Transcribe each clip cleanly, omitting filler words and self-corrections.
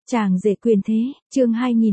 Chàng rể quyền thế, chương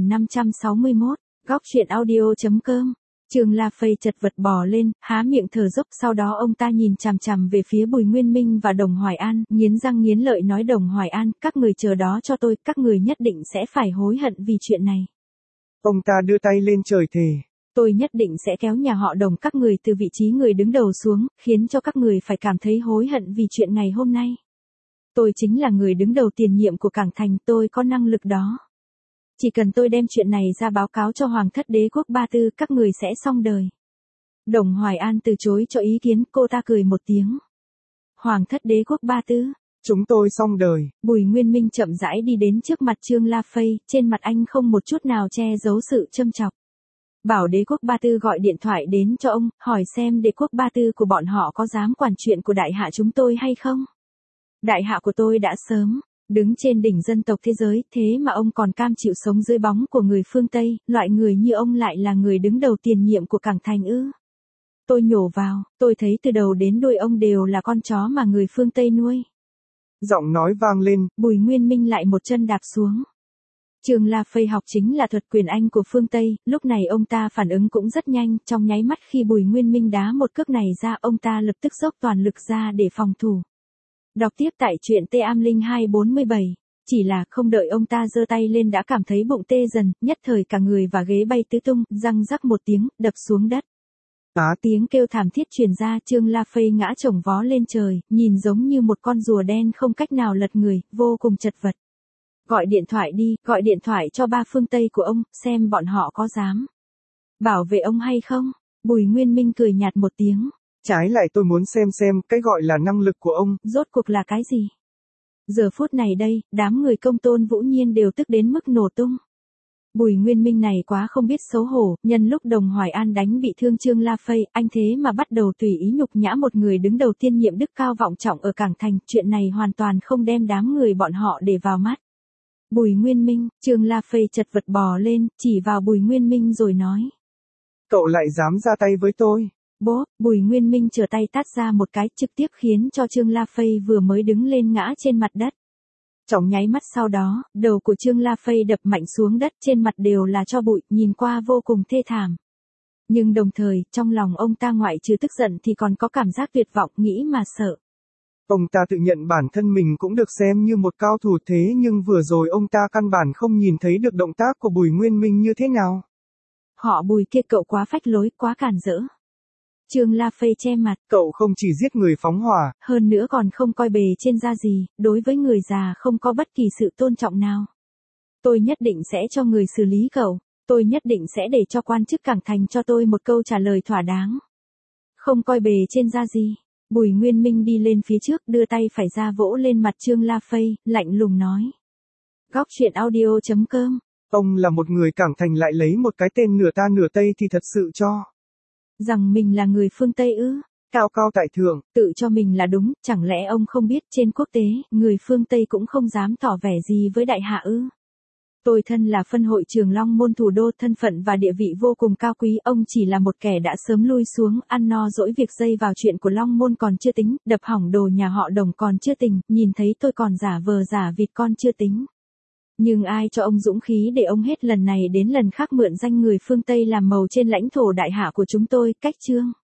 2561, góc truyện audio.com. Trương La Phây chật vật bò lên, há miệng thở dốc, sau đó ông ta nhìn chằm chằm về phía Bùi Nguyên Minh và Đồng Hoài An, nghiến răng nghiến lợi nói: Đồng Hoài An, các người chờ đó cho tôi, các người nhất định sẽ phải hối hận vì chuyện này. Ông ta đưa tay lên trời thề. Tôi nhất định sẽ kéo nhà họ Đồng các người từ vị trí người đứng đầu xuống, khiến cho các người phải cảm thấy hối hận vì chuyện ngày hôm nay. Tôi chính là người đứng đầu tiền nhiệm của Cảng Thành, tôi có năng lực đó. Chỉ cần tôi đem chuyện này ra báo cáo cho Hoàng thất đế quốc Ba Tư, các người sẽ xong đời. Đồng Hoài An từ chối cho ý kiến, cô ta cười một tiếng. Hoàng thất đế quốc Ba Tư. Chúng tôi xong đời. Bùi Nguyên Minh chậm rãi đi đến trước mặt Trương La Phây, trên mặt anh không một chút nào che giấu sự châm chọc. Bảo đế quốc Ba Tư gọi điện thoại đến cho ông, hỏi xem đế quốc Ba Tư của bọn họ có dám quản chuyện của đại hạ chúng tôi hay không. Đại hạ của tôi đã sớm đứng trên đỉnh dân tộc thế giới, thế mà ông còn cam chịu sống dưới bóng của người phương Tây, loại người như ông lại là người đứng đầu tiền nhiệm của Cảng Thành ư? Tôi nhổ vào, tôi thấy từ đầu đến đuôi ông đều là con chó mà người phương Tây nuôi. Giọng nói vang lên, Bùi Nguyên Minh lại một chân đạp xuống. Trương La Phây học chính là thuật quyền Anh của phương Tây, lúc này ông ta phản ứng cũng rất nhanh, trong nháy mắt khi Bùi Nguyên Minh đá một cước này ra, ông ta lập tức dốc toàn lực ra để phòng thủ. Đọc tiếp tại truyện T-Am0247, chỉ là không đợi ông ta giơ tay lên đã cảm thấy bụng tê dần, nhất thời cả người và ghế bay tứ tung, răng rắc một tiếng, đập xuống đất. Tiếng kêu thảm thiết truyền ra, Trương La Phây ngã chồng vó lên trời, nhìn giống như một con rùa đen không cách nào lật người, vô cùng chật vật. Gọi điện thoại đi, gọi điện thoại cho ba phương Tây của ông, xem bọn họ có dám bảo vệ ông hay không. Bùi Nguyên Minh cười nhạt một tiếng. Trái lại tôi muốn xem cái gọi là năng lực của ông rốt cuộc là cái gì. Giờ phút này đây, đám người Công Tôn Vũ Nhiên đều tức đến mức nổ tung. Bùi Nguyên Minh này quá không biết xấu hổ, nhân lúc Đồng Hoài An đánh bị thương Trương La Phây, anh thế mà bắt đầu tùy ý nhục nhã một người đứng đầu tiên nhiệm đức cao vọng trọng ở Cảng Thành, chuyện này hoàn toàn không đem đám người bọn họ để vào mắt. Bùi Nguyên Minh, Trương La Phây chật vật bò lên, chỉ vào Bùi Nguyên Minh rồi nói. Cậu lại dám ra tay với tôi. Bố, Bùi Nguyên Minh trở tay tát ra một cái, trực tiếp khiến cho Trương La Phây vừa mới đứng lên ngã trên mặt đất. Trong nháy mắt sau đó, đầu của Trương La Phây đập mạnh xuống đất, trên mặt đều là tro bụi, nhìn qua vô cùng thê thảm. Nhưng đồng thời, trong lòng ông ta ngoại trừ tức giận thì còn có cảm giác tuyệt vọng, nghĩ mà sợ. Ông ta tự nhận bản thân mình cũng được xem như một cao thủ, thế nhưng vừa rồi ông ta căn bản không nhìn thấy được động tác của Bùi Nguyên Minh như thế nào. Họ Bùi kia cậu quá phách lối, quá cản rỡ. Trương La Phây che mặt. Cậu không chỉ giết người phóng hỏa, hơn nữa còn không coi bề trên da gì, đối với người già không có bất kỳ sự tôn trọng nào. Tôi nhất định sẽ cho người xử lý cậu, tôi nhất định sẽ để cho quan chức Cảng Thành cho tôi một câu trả lời thỏa đáng. Không coi bề trên da gì. Bùi Nguyên Minh đi lên phía trước, đưa tay phải ra vỗ lên mặt Trương La Phây, lạnh lùng nói. Góc truyện audio.com. Ông là một người Cảng Thành lại lấy một cái tên nửa ta nửa Tây thì thật sự cho rằng mình là người phương Tây ư? Cao cao tại thượng, tự cho mình là đúng, chẳng lẽ ông không biết trên quốc tế, người phương Tây cũng không dám tỏ vẻ gì với đại hạ ư? Tôi thân là phân hội trưởng Long Môn thủ đô, thân phận và địa vị vô cùng cao quý, ông chỉ là một kẻ đã sớm lui xuống, ăn no dỗi việc dây vào chuyện của Long Môn còn chưa tính, đập hỏng đồ nhà họ Đồng còn chưa tính, nhìn thấy tôi còn giả vờ giả vịt con chưa tính. Nhưng ai cho ông dũng khí để ông hết lần này đến lần khác mượn danh người phương Tây làm màu trên lãnh thổ đại hạ của chúng tôi, cách chương.